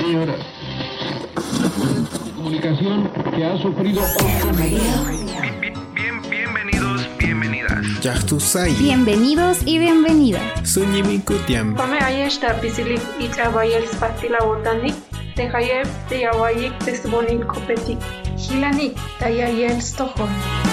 líder de comunicación que ha sufrido Bienvenidos y bienvenidas. Come ayesta pisilik y trabayel spatila botanik, tehayel de yawayik tesbonin kopetik, hilanik tayayel stojon.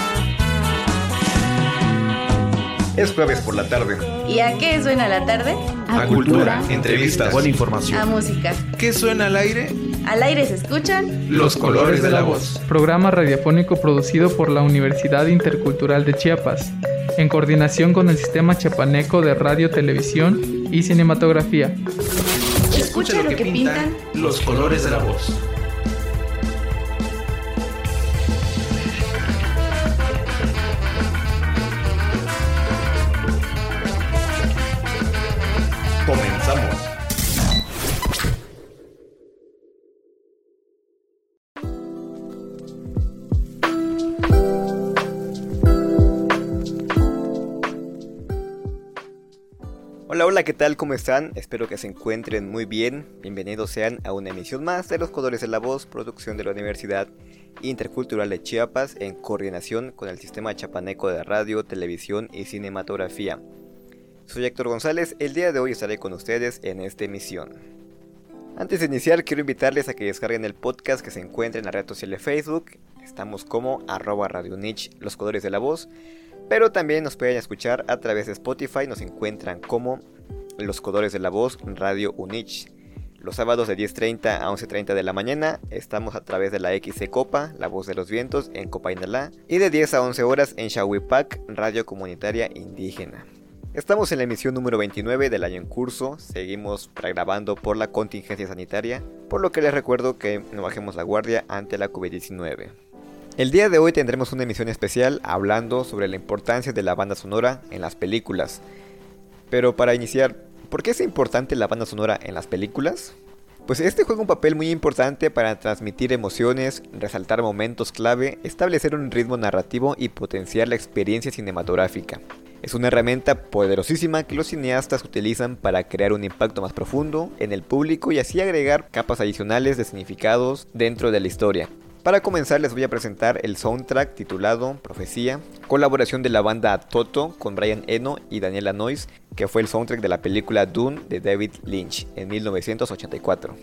Es jueves por la tarde. ¿Y a qué suena la tarde? A cultura, entrevistas, buena información. A música. ¿Qué suena al aire? Al aire se escuchan Los colores de la voz. Programa radiofónico producido por la Universidad Intercultural de Chiapas, en coordinación con el Sistema Chiapaneco de Radio, Televisión y Cinematografía. Escucha lo que pintan los colores de la voz. Comenzamos. Hola, ¿qué tal? ¿Cómo están? Espero que se encuentren muy bien. Bienvenidos sean a una emisión más de Los Colores de la Voz, producción de la Universidad Intercultural de Chiapas, en coordinación con el Sistema Chiapaneco de Radio, Televisión y Cinematografía. Soy Héctor González, el día de hoy estaré con ustedes en esta emisión. Antes de iniciar, quiero invitarles a que descarguen el podcast que se encuentra en la red social de Facebook. Estamos como @RadioUnich, Los Colores de la Voz. Pero también nos pueden escuchar a través de Spotify, nos encuentran como Los Colores de la Voz, Radio Unich. Los sábados de 10:30 a 11:30 de la mañana estamos a través de la XC Copa, La Voz de los Vientos, en Copainalá. Y de 10 a 11 horas en Xahuipac, Radio Comunitaria Indígena. Estamos en la emisión número 29 del año en curso, seguimos grabando por la contingencia sanitaria, por lo que les recuerdo que no bajemos la guardia ante la COVID-19. El día de hoy tendremos una emisión especial hablando sobre la importancia de la banda sonora en las películas. Pero para iniciar, ¿por qué es importante la banda sonora en las películas? Pues este juega un papel muy importante para transmitir emociones, resaltar momentos clave, establecer un ritmo narrativo y potenciar la experiencia cinematográfica. Es una herramienta poderosísima que los cineastas utilizan para crear un impacto más profundo en el público y así agregar capas adicionales de significados dentro de la historia. Para comenzar les voy a presentar el soundtrack titulado Profecía, colaboración de la banda Toto con Brian Eno y Daniela Noyes, que fue el soundtrack de la película Dune de David Lynch en 1984.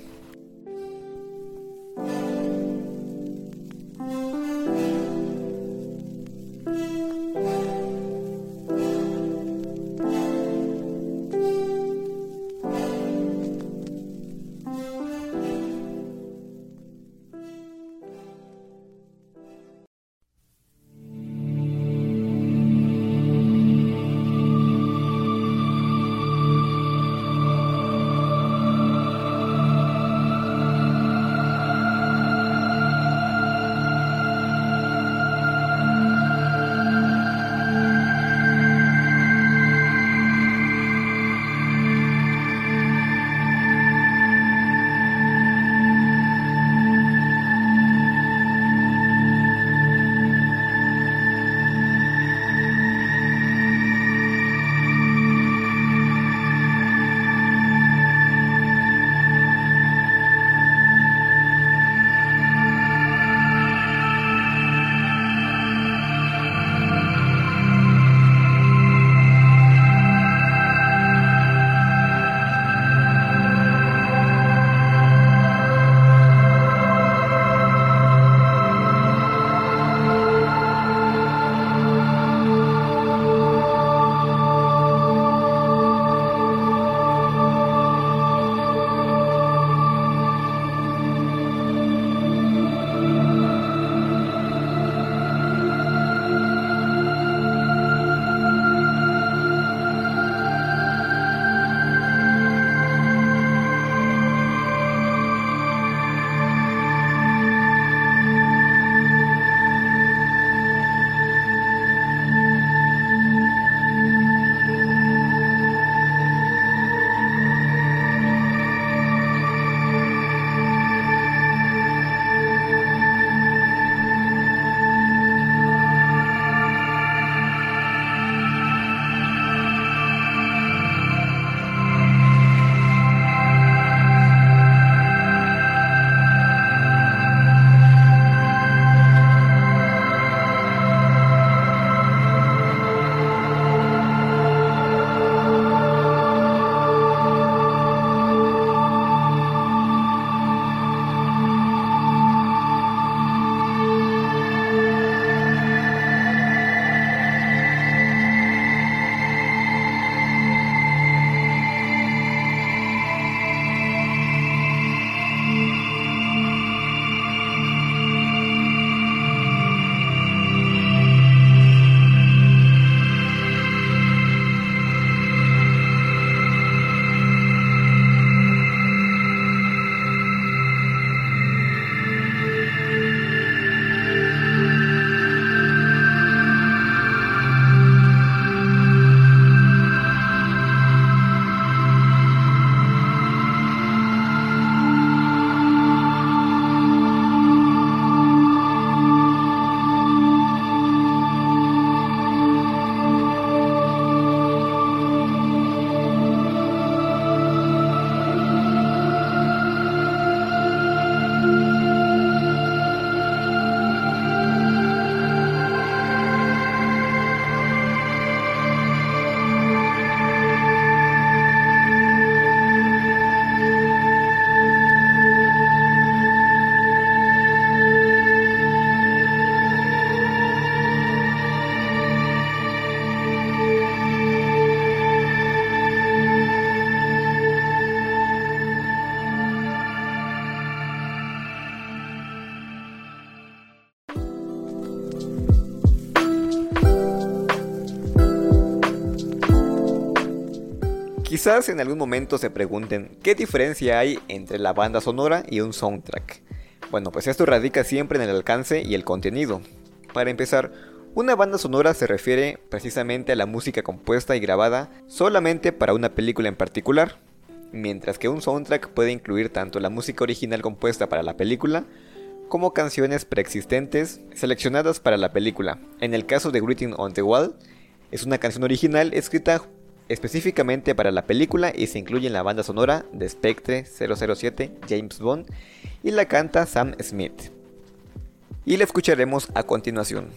Quizás en algún momento se pregunten ¿qué diferencia hay entre la banda sonora y un soundtrack? Bueno, pues esto radica siempre en el alcance y el contenido. Para empezar, una banda sonora se refiere precisamente a la música compuesta y grabada solamente para una película en particular, mientras que un soundtrack puede incluir tanto la música original compuesta para la película como canciones preexistentes seleccionadas para la película. En el caso de Writing on the Wall, es una canción original escrita específicamente para la película y se incluye en la banda sonora de Spectre 007 James Bond y la canta Sam Smith. Y la escucharemos a continuación.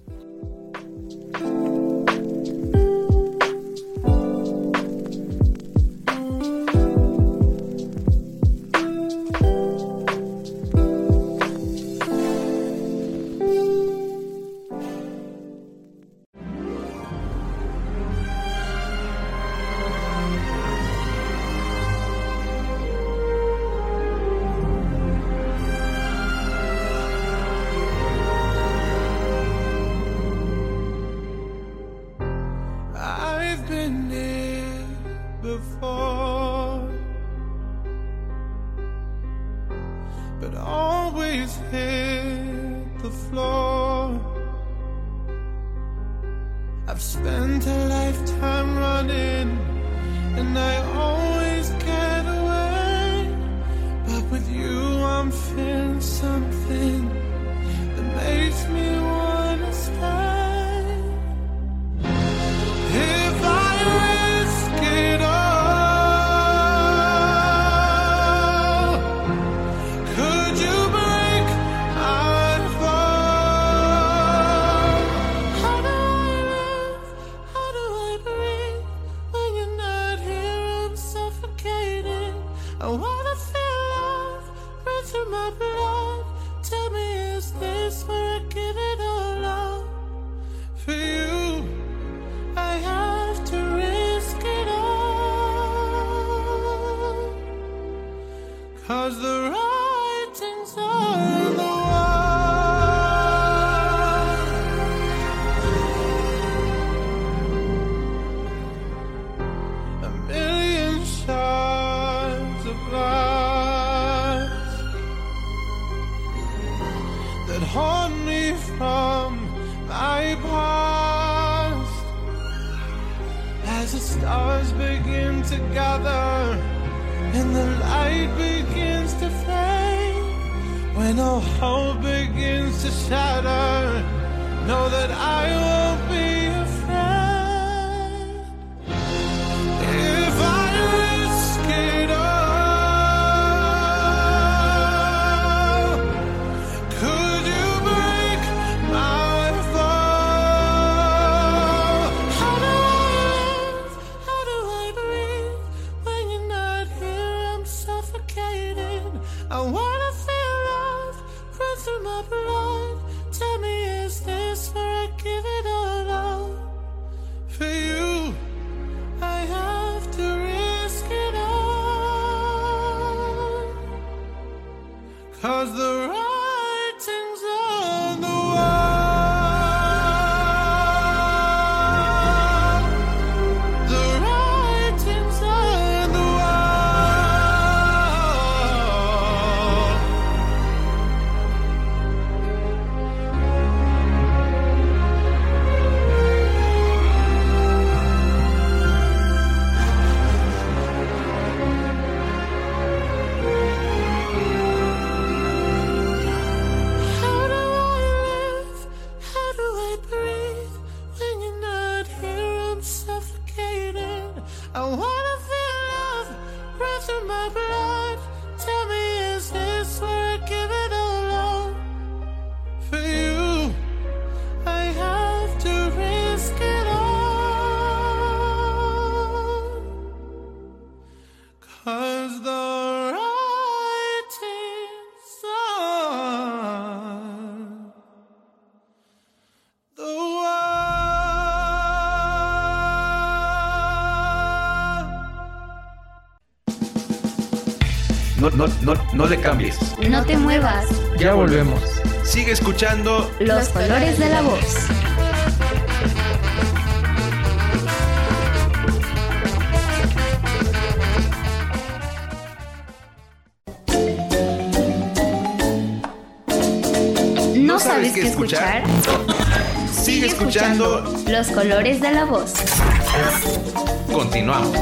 I've spent a lifetime running, and I always get away. But with you I'm feeling something that makes me wanna stay. If I risk it all, could you break my fall? How do I live? How do I breathe? When you're not here, I'm suffocating. I wanna feel love run through my blood. Tell me, is this where I give it all up? For you, I have to risk it all. 'Cause the writing's on the wall. A million shards of glass that haunt me from my past. As the stars begin to gather and the light begins to fade, when all hope begins to shatter, know that I won't be afraid. If I risk it all, could you break my fall? How do I live? How do I breathe? When you're not here, I'm suffocating. I wanna feel love run through my blood. Tell me, is this where I give it all up? For you, I have to risk it all. 'Cause the writing's on the wall. The writing's on the wall. How do I live? How do I breathe? When you're not here, I'm suffocating. I wanna feel love run through my blood. Tell me, is this where I give it all up? For you, I have to risk it all. 'Cause the writing's on the wall. No le cambies. No te muevas. Ya volvemos. Sigue escuchando. Los colores de la voz. ¿No sabes qué escuchar? Sigue escuchando Los colores de la voz. Continuamos.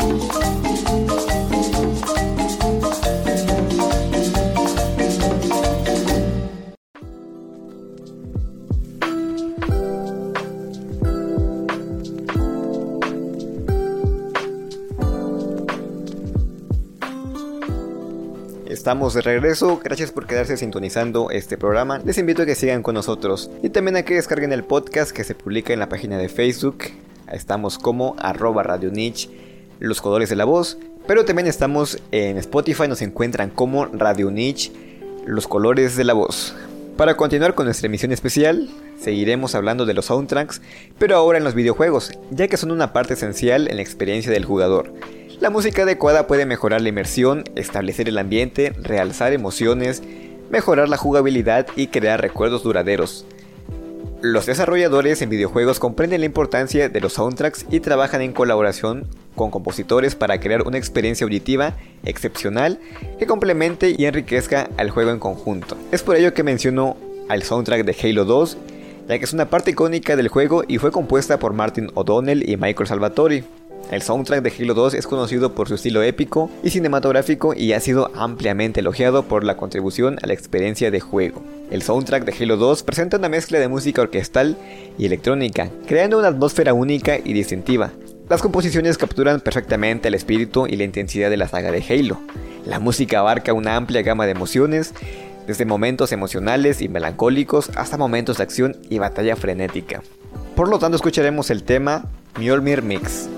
Estamos de regreso, gracias por quedarse sintonizando este programa. Les invito a que sigan con nosotros y también a que descarguen el podcast que se publica en la página de Facebook. Estamos como @Radio Niche, Los Colores de la Voz, pero también estamos en Spotify, nos encuentran como Radio Niche, Los Colores de la Voz. Para continuar con nuestra emisión especial, seguiremos hablando de los soundtracks, pero ahora en los videojuegos, ya que son una parte esencial en la experiencia del jugador. La música adecuada puede mejorar la inmersión, establecer el ambiente, realzar emociones, mejorar la jugabilidad y crear recuerdos duraderos. Los desarrolladores en videojuegos comprenden la importancia de los soundtracks y trabajan en colaboración con compositores para crear una experiencia auditiva excepcional que complemente y enriquezca al juego en conjunto. Es por ello que menciono al soundtrack de Halo 2, ya que es una parte icónica del juego y fue compuesta por Martin O'Donnell y Michael Salvatori. El soundtrack de Halo 2 es conocido por su estilo épico y cinematográfico y ha sido ampliamente elogiado por la contribución a la experiencia de juego. El soundtrack de Halo 2 presenta una mezcla de música orquestal y electrónica, creando una atmósfera única y distintiva. Las composiciones capturan perfectamente el espíritu y la intensidad de la saga de Halo. La música abarca una amplia gama de emociones, desde momentos emocionales y melancólicos hasta momentos de acción y batalla frenética. Por lo tanto, escucharemos el tema Mjolnir Mix.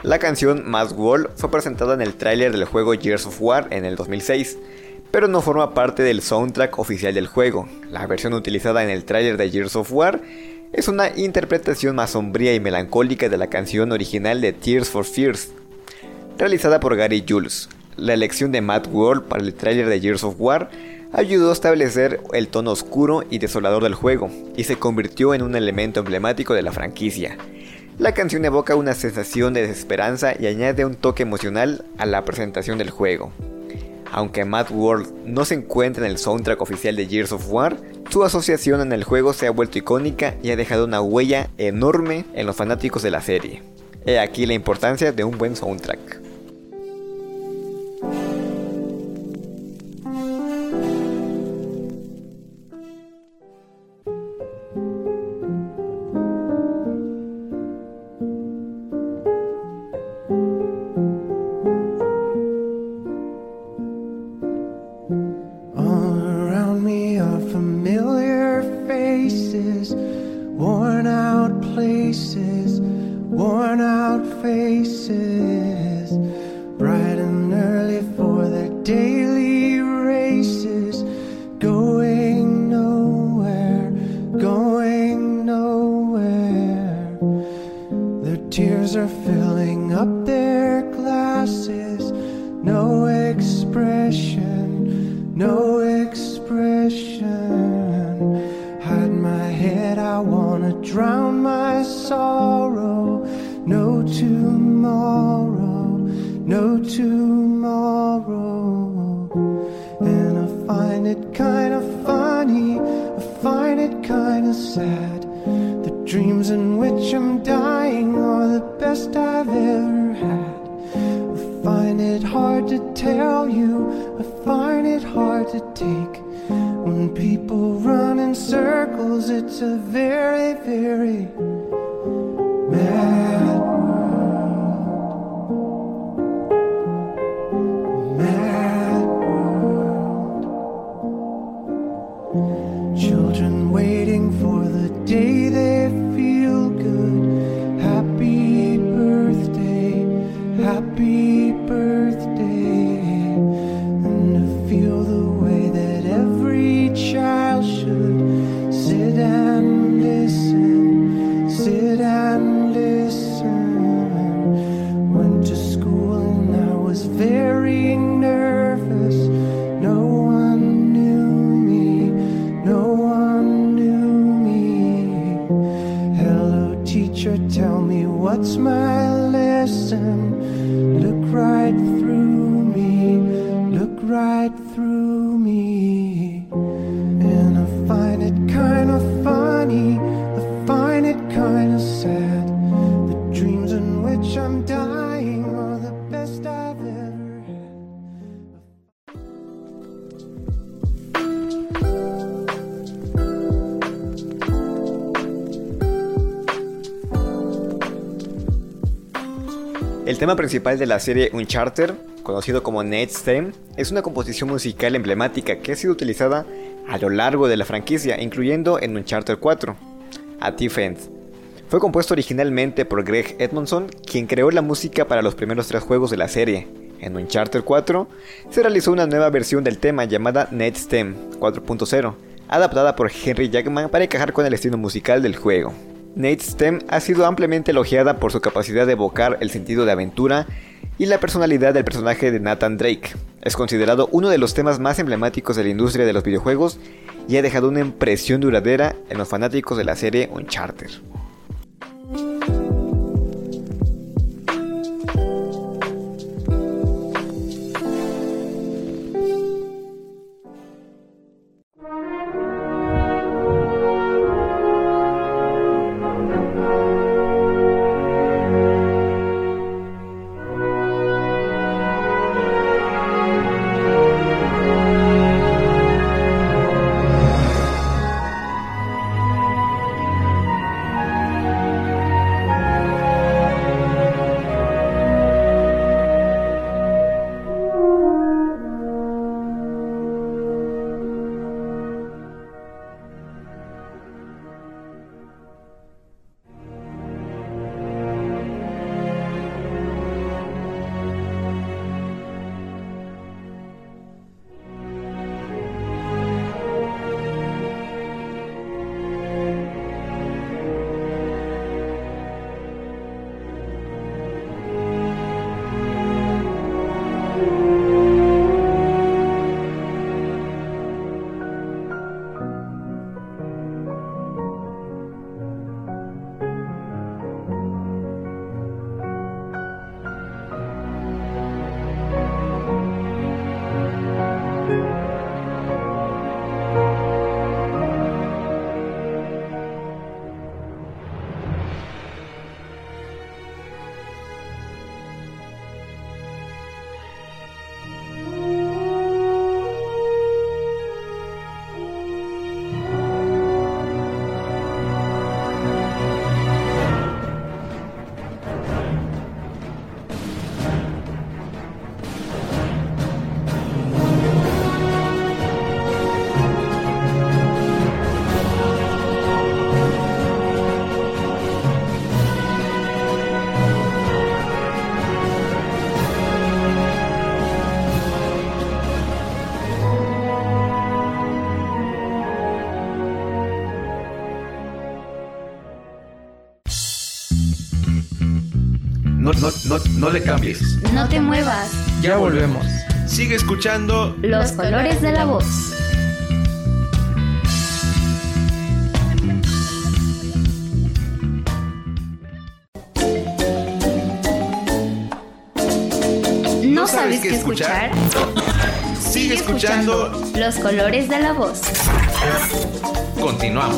La canción Mad World fue presentada en el tráiler del juego Gears of War en el 2006, pero no forma parte del soundtrack oficial del juego. La versión utilizada en el tráiler de Gears of War es una interpretación más sombría y melancólica de la canción original de Tears for Fears, realizada por Gary Jules. La elección de Mad World para el tráiler de Gears of War ayudó a establecer el tono oscuro y desolador del juego, y se convirtió en un elemento emblemático de la franquicia. La canción evoca una sensación de desesperanza y añade un toque emocional a la presentación del juego. Aunque Mad World no se encuentra en el soundtrack oficial de Gears of War, su asociación en el juego se ha vuelto icónica y ha dejado una huella enorme en los fanáticos de la serie. He aquí la importancia de un buen soundtrack. Tears are filling up their glasses. No expression, no expression. Hide my head, I wanna drown my sorrow. No tomorrow, no tomorrow. And I find it kinda funny, I find it kinda sad. The dreams in which I'm dying are the best I've ever had. I find it hard to tell you, I find it hard to take. When people run in circles, it's a very, very mad world. Mad world. Children waiting for the day they feel good. Happy birthday, happy birthday. And to feel the way that every child should sit and listen, sit and listen. Went to school and I was very nervous. No one knew me, no one knew me. Hello teacher, tell me what's my lesson. Look right through me, look right through me. And I find it kinda funny, I find it kinda sad. The dreams in which I'm dying are the best I've ever had. El tema principal de la serie Uncharted, conocido como Nate's Theme, es una composición musical emblemática que ha sido utilizada a lo largo de la franquicia, incluyendo en Uncharted 4, A Thief's End. Fue compuesto originalmente por Greg Edmonson, quien creó la música para los primeros 3 juegos de la serie. En Uncharted 4 se realizó una nueva versión del tema llamada Nate's Theme 4.0, adaptada por Henry Jackman para encajar con el estilo musical del juego. Nate's Theme ha sido ampliamente elogiada por su capacidad de evocar el sentido de aventura y la personalidad del personaje de Nathan Drake. Es considerado uno de los temas más emblemáticos de la industria de los videojuegos y ha dejado una impresión duradera en los fanáticos de la serie Uncharted. No le cambies. No te muevas. Ya volvemos. Sigue escuchando Los colores de la voz. ¿No sabes qué escuchar? Sigue escuchando Los colores de la voz. Continuamos.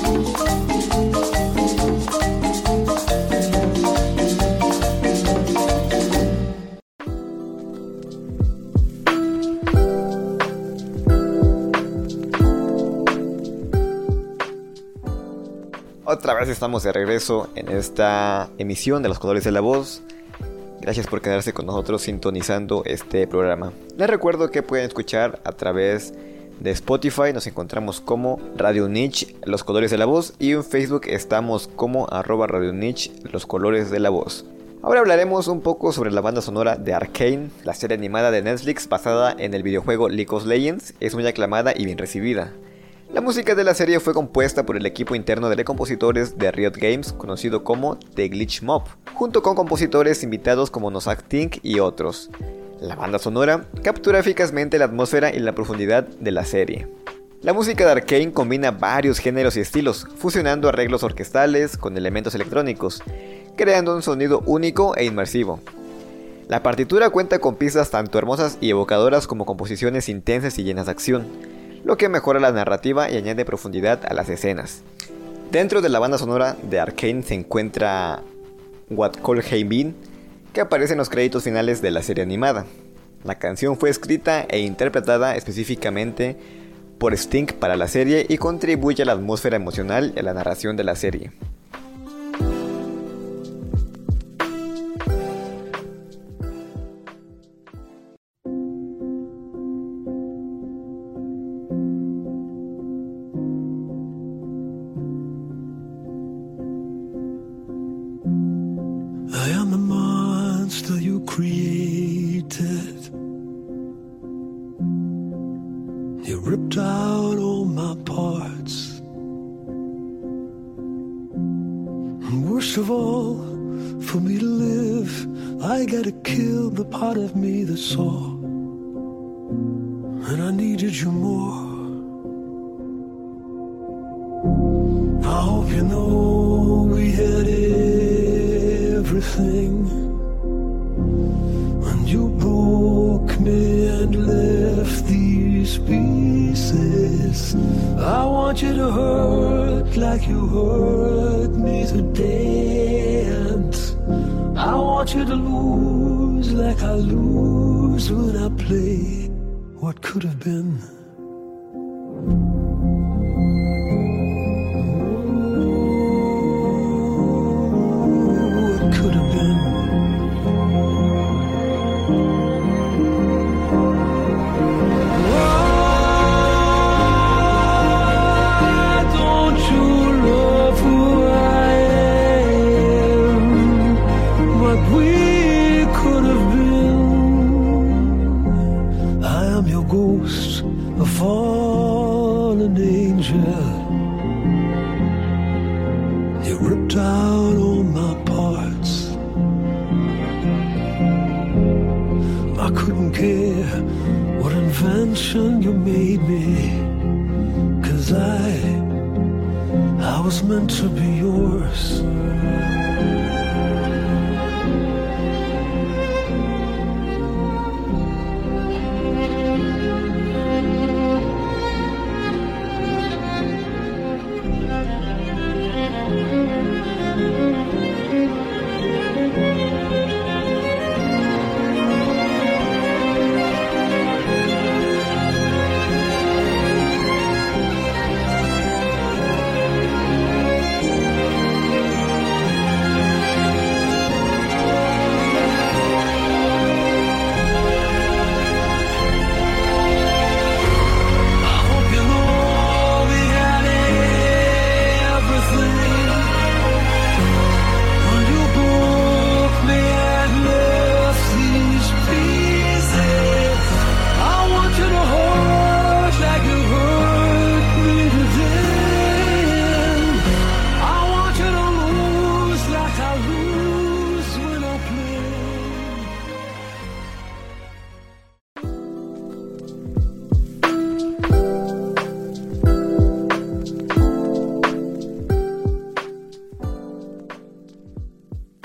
Otra vez estamos de regreso en esta emisión de Los Colores de la Voz. Gracias por quedarse con nosotros sintonizando este programa. Les recuerdo que pueden escuchar a través de Spotify. Nos encontramos como Radio Niche, Los Colores de la Voz. Y en Facebook estamos como @Radio Niche, Los Colores de la Voz. Ahora hablaremos un poco sobre la banda sonora de Arcane, la serie animada de Netflix basada en el videojuego League of Legends. Es muy aclamada y bien recibida. La música de la serie fue compuesta por el equipo interno de compositores de Riot Games, conocido como The Glitch Mob, junto con compositores invitados como Nosak Tink y otros. La banda sonora captura eficazmente la atmósfera y la profundidad de la serie. La música de Arcane combina varios géneros y estilos, fusionando arreglos orquestales con elementos electrónicos, creando un sonido único e inmersivo. La partitura cuenta con pistas tanto hermosas y evocadoras como composiciones intensas y llenas de acción, lo que mejora la narrativa y añade profundidad a las escenas. Dentro de la banda sonora de Arcane se encuentra What Call Hey Bean, que aparece en los créditos finales de la serie animada. La canción fue escrita e interpretada específicamente por Sting para la serie y contribuye a la atmósfera emocional y a la narración de la serie. I am the monster you created. You ripped out all my parts. And worst of all, for me to live, I gotta kill the part of me that saw. And I needed you more. I hope you know we had everything, and you broke me and left these pieces. I want you to hurt like you hurt me today, and I want you to lose like I lose when I play what could have been. You made me, 'cause I was meant to be yours.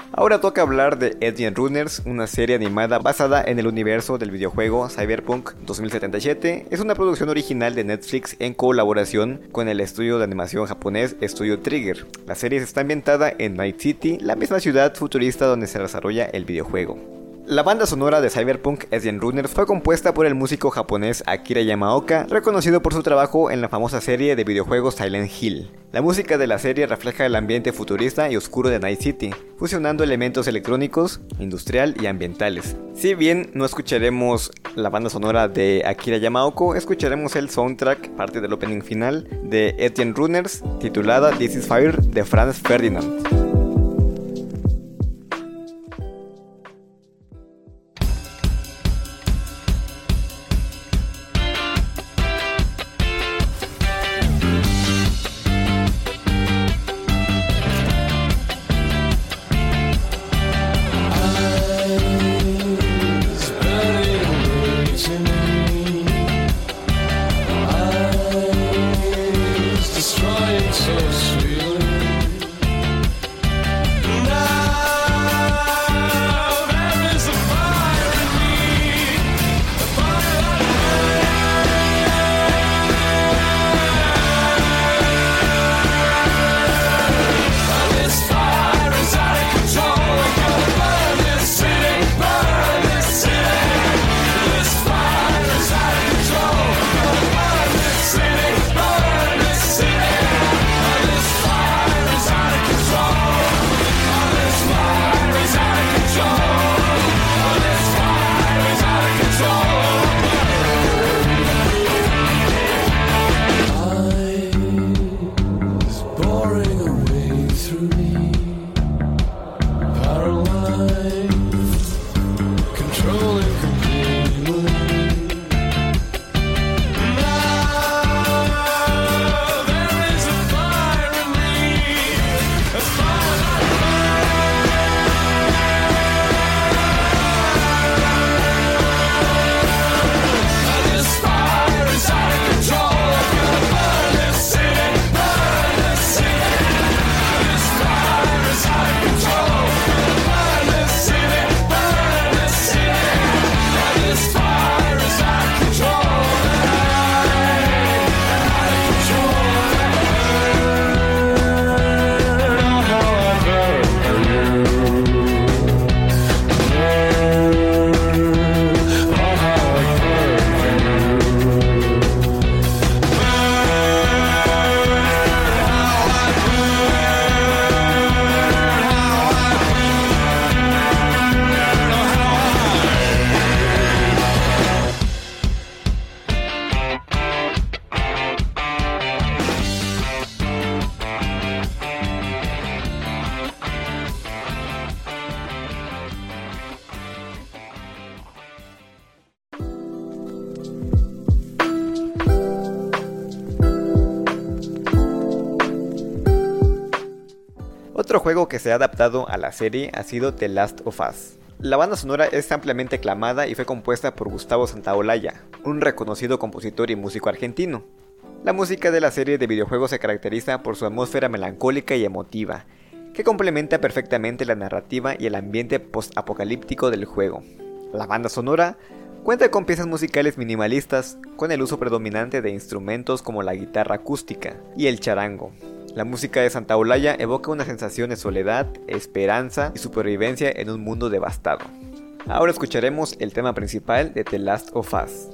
Ahora toca hablar de Edge Runners, una serie animada basada en el universo del videojuego Cyberpunk 2077. Es una producción original de Netflix en colaboración con el estudio de animación japonés Studio Trigger. La serie está ambientada en Night City, la misma ciudad futurista donde se desarrolla el videojuego. La banda sonora de Cyberpunk Edge Runners fue compuesta por el músico japonés Akira Yamaoka, reconocido por su trabajo en la famosa serie de videojuegos Silent Hill. La música de la serie refleja el ambiente futurista y oscuro de Night City, fusionando elementos electrónicos, industrial y ambientales. Si bien no escucharemos la banda sonora de Akira Yamaoka, escucharemos el soundtrack, parte del opening final de Edge Runners, titulada This is Fire de Franz Ferdinand. Otro juego que se ha adaptado a la serie ha sido The Last of Us. La banda sonora es ampliamente aclamada y fue compuesta por Gustavo Santaolalla, un reconocido compositor y músico argentino. La música de la serie de videojuegos se caracteriza por su atmósfera melancólica y emotiva, que complementa perfectamente la narrativa y el ambiente post-apocalíptico del juego. La banda sonora cuenta con piezas musicales minimalistas, con el uso predominante de instrumentos como la guitarra acústica y el charango. La música de Santaolalla evoca una sensación de soledad, esperanza y supervivencia en un mundo devastado. Ahora escucharemos el tema principal de The Last of Us.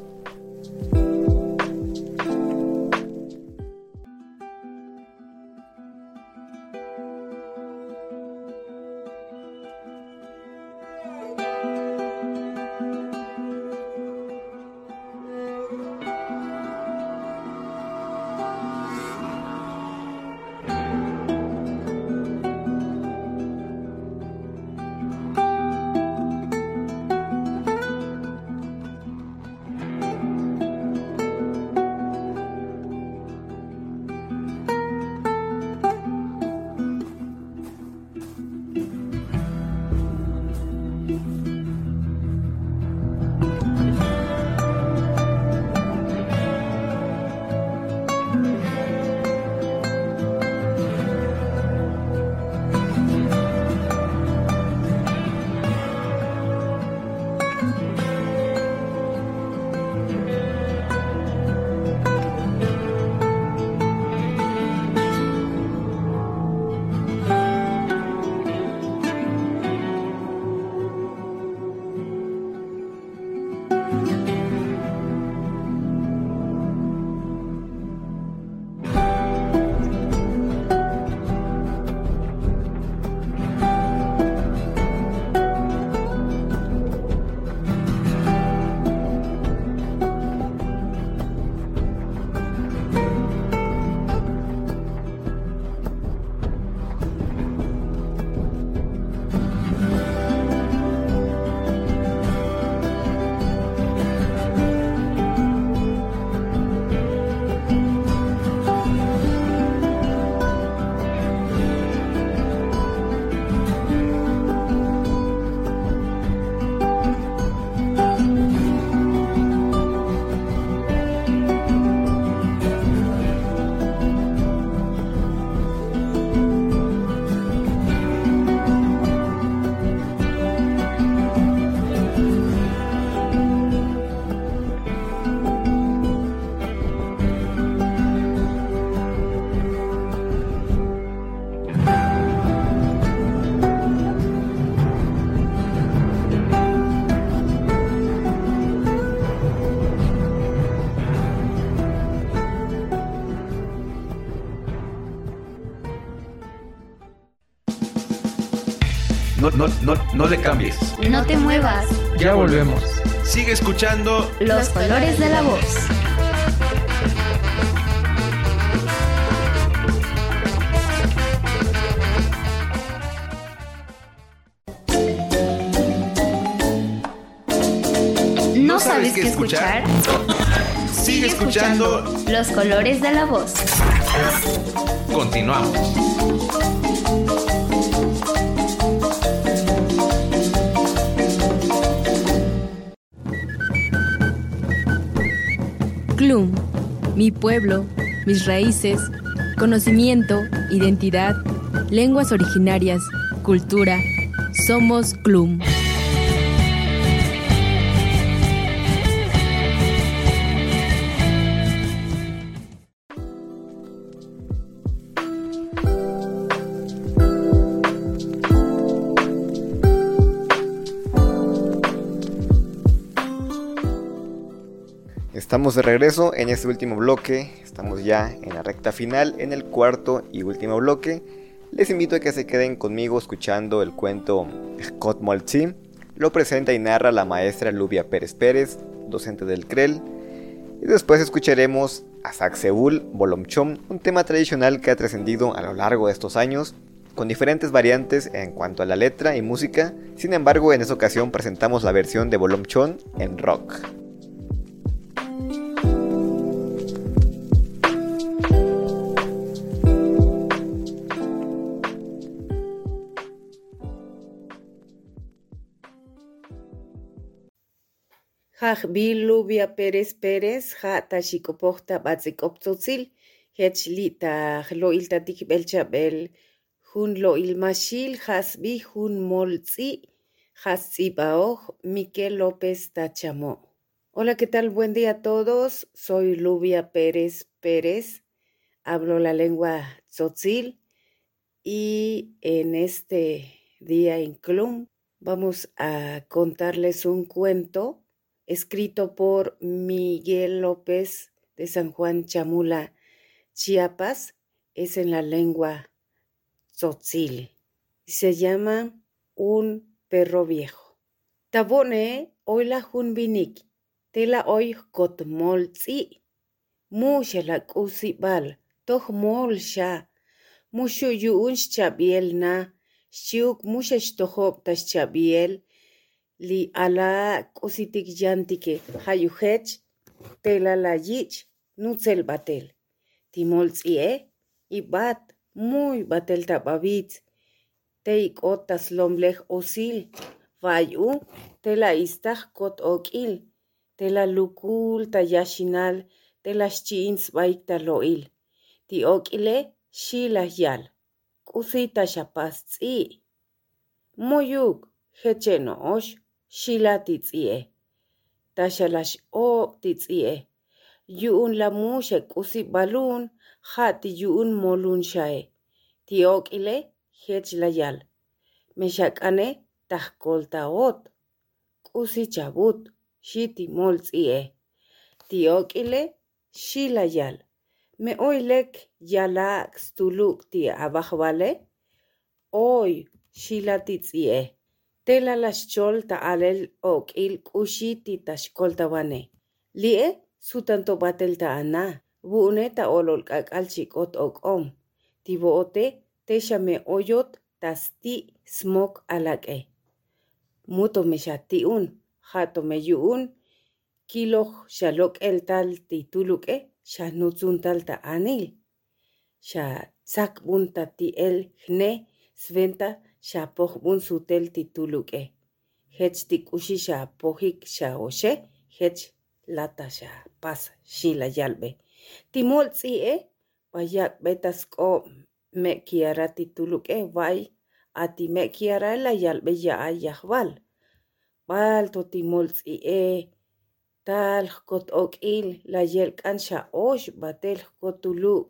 No le cambies. No te muevas. Ya volvemos. Sigue escuchando Los colores de la voz. ¿No sabes qué escuchar? Sigue escuchando. Los colores de la voz. Continuamos. CLUM, mi pueblo, mis raíces, conocimiento, identidad, lenguas originarias, cultura. Somos CLUM. Estamos de regreso en este último bloque, estamos ya en la recta final, en el cuarto y último bloque. Les invito a que se queden conmigo escuchando el cuento Scott Moltzi. Lo presenta y narra la maestra Lubia Pérez Pérez, docente del CREL. Y después escucharemos a Saxeul Bolomchom, un tema tradicional que ha trascendido a lo largo de estos años, con diferentes variantes en cuanto a la letra y música. Sin embargo, en esta ocasión presentamos la versión de Bolomchom en rock. Jajbil Lubia Pérez Pérez, Jata Xicopocta Batzicoptzotzil, Hechlita, Loilta Tikbelchabel, Jun Loil Machil, Jasbi, Jun Molzi, Jaszibaoj, Miquel López Tachamo. Hola, ¿qué tal? Buen día a todos. Soy Lubia Pérez Pérez, hablo la lengua tzotzil y en este día en CLUM vamos a contarles un cuento escrito por Miguel López de San Juan Chamula, Chiapas. Es en la lengua tzotzil. Se llama Un perro viejo. Tabone oila jun binik, tela oy kot molzi, musha la kusi bal, toch molsha, mushu yuun chabiel na, shiuk musha shtohop tas chabiel, li ala kusitik yantike hayuhech, tela la yich, nutzel batel. Timolzi y bat, muy batel tababitz, teik otas lomlech osil, vayu, tela istach kot okil, tela lukul tayashinal, tela shchins baikta loil, ti okile shila yal, kusita shapastzi, moyuk, hecheno osh, shila titzie, tashalash o titzie, yuun la mushe kusi balun, hati yuun molun shae, ti okile hech la yal, meshakane tahkolta ot, kusi chabut, shiti molzie, ti okile shila yal, me oilek yala stuluk ti abajvale, oy shila titzie, tela las cholta alel okil kushiti tashkolta wane, lie sutanto batelta ana, buuneta olol kakalchikot okom, ti boote tesha me oyot tasti smok alake. Muto me shatiun, jato me yuun, kiloh shalok el tal tituluke, shanutzun talta anil. Sha sakbunta ti el hne, sventa sha pohbun sutel tituluke. Hech tikushi sha pohik sha oshe, hech lata sha pas shila yalbe. Timolzi vayak betas ko me kiara tituluke vai ati me kiara la yalbe ya ayahval. Bal to timolzi tal kot okil la yelkan sha osh batel kotuluk.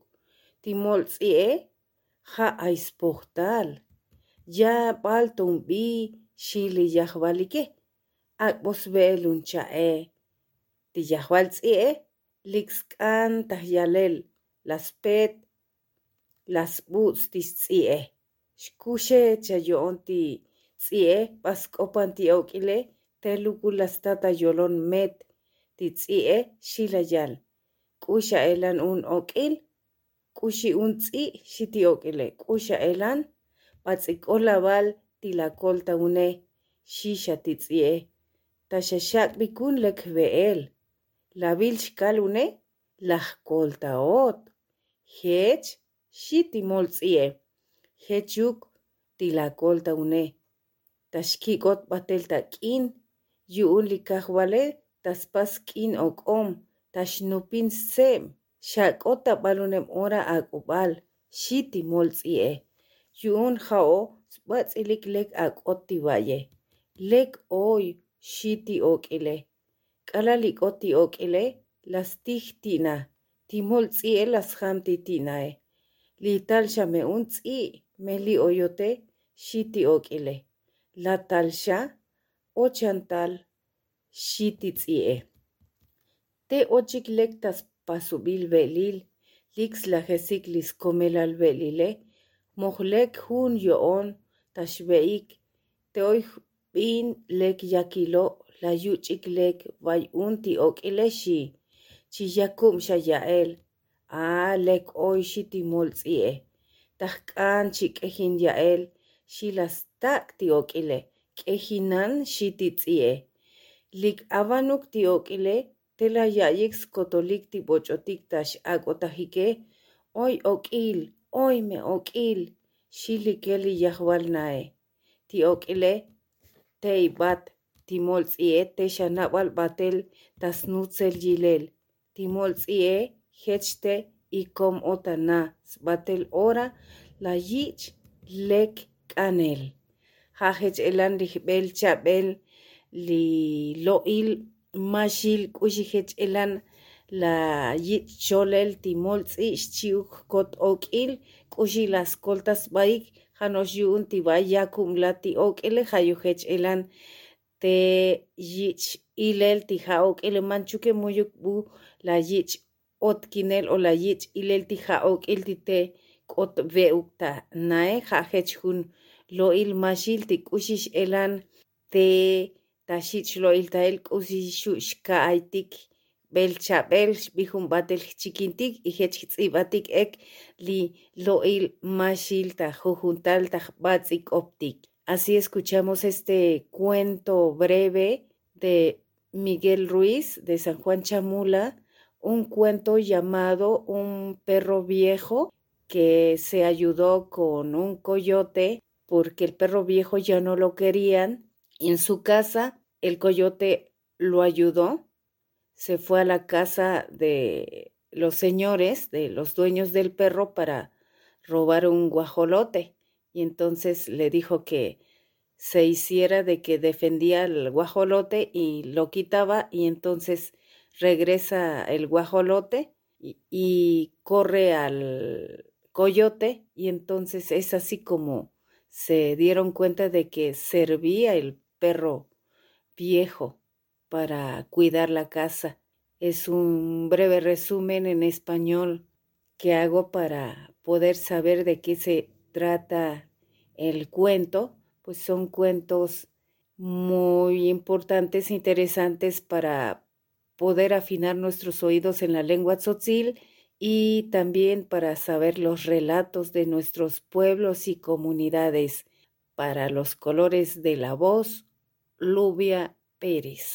Timolzi ja aispohtal. Ya bal tumbi shili yahvalike. Akbos belun chae. Ti yahvalzi lixkan tahyalel las pet las boots tis shkushe chayon ti ție pascopan tioquile telugulas tata yolon met ti ție shilayal kusha elan un oquil kushi un tzi shitioquile kusha elan patzikolaval tilakolta une shisha ti ție tashashak bikun lekveel la vilchkal une lajkolta ot hech shitimol ție hechuk tilakolta une tashkikot batel takin yuun likahwale taspas kin okom tashnupin sem shakota balunem ora akubal shiti molzie yuun hao sbatzilik lek akoti valle lek oy shiti okile kalalik oti okile las tihtina timolzie las hamtitinae lital shame unzi meli oyote shiti okile la talsha ochantal shiti ție te ochik lektas pasubil velil lix la jesiklis komelal velile mohlek hun yoon tashveik te oy bin lek yakilo la yuchik lek vay unti okile shi chiyakum shayael lek oy shiti molzie tahkan chikehin yael shilas takti okile kehinan shiti ție lik avanuk ti okile tela yayix kotolik ti bochotik tash akotajike oy okil oy me okil shilikeli yahwalnae ti okile teibat timol ție teshanabal batel tasnutzel yilel timol ție hechte ikom otana batel ora la yich lek kanel hajech elan lihbel chabel li loil mashil kushihech elan la yich cholel timoltzi chiuk kot okil kushilas koltas baik hanos yun tibaya kumlati okile hayuhech elan te yich ilel tija okile manchuke muyuk bu la yich otkinel o la yich ilel tija okil tite kot veukta nae hajech hun loil mashil tikushish elan te tashich loil tael kushishushka aitik belchabel bihun batel chikintik y hechitzibatik ek li loil mashil ta jujuntal ta batzik optik. Así escuchamos este cuento breve de Miguel Ruiz de San Juan Chamula, un cuento llamado Un perro viejo que se ayudó con un coyote porque el perro viejo ya no lo querían. En su casa el coyote lo ayudó, se fue a la casa de los señores, de los dueños del perro para robar un guajolote y entonces le dijo que se hiciera de que defendía el guajolote y lo quitaba y entonces regresa el guajolote y corre al coyote y entonces es así como se dieron cuenta de que servía el perro viejo para cuidar la casa. Es un breve resumen en español que hago para poder saber de qué se trata el cuento, pues son cuentos muy importantes, interesantes para poder afinar nuestros oídos en la lengua tzotzil y también para saber los relatos de nuestros pueblos y comunidades. Para los colores de la voz, Lubia Pérez.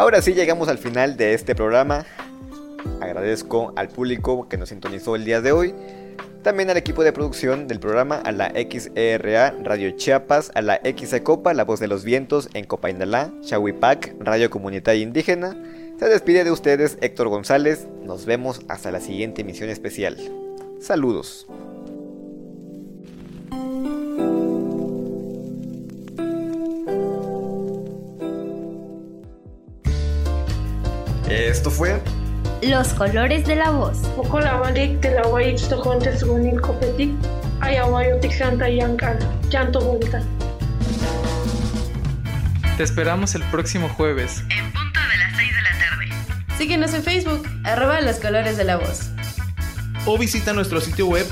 Ahora sí llegamos al final de este programa. Agradezco al público que nos sintonizó el día de hoy. También al equipo de producción del programa, a la XERA Radio Chiapas, a la XECOPA, La Voz de los Vientos en Copainalá, Chahuipac, Radio Comunitaria Indígena. Se despide de ustedes Héctor González. Nos vemos hasta la siguiente emisión especial. Saludos. Esto fue Los Colores de la Voz. Okolawalik de la Wayich Tojonte Sugunil Copetic, Ayawayotic Santa Yankal, Llanto Volta. Te esperamos el próximo jueves. En punto de las 6 de la tarde. Síguenos en Facebook, @Los Colores de la Voz. O visita nuestro sitio web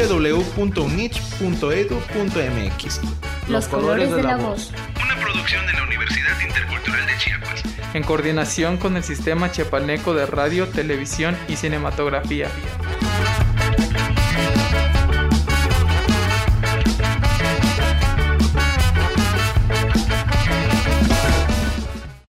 www.unich.edu.mx. Los Colores de la Voz. Una producción de la Universidad Intercultural de Chiapas. En coordinación con el Sistema Chiapaneco de Radio, Televisión y Cinematografía.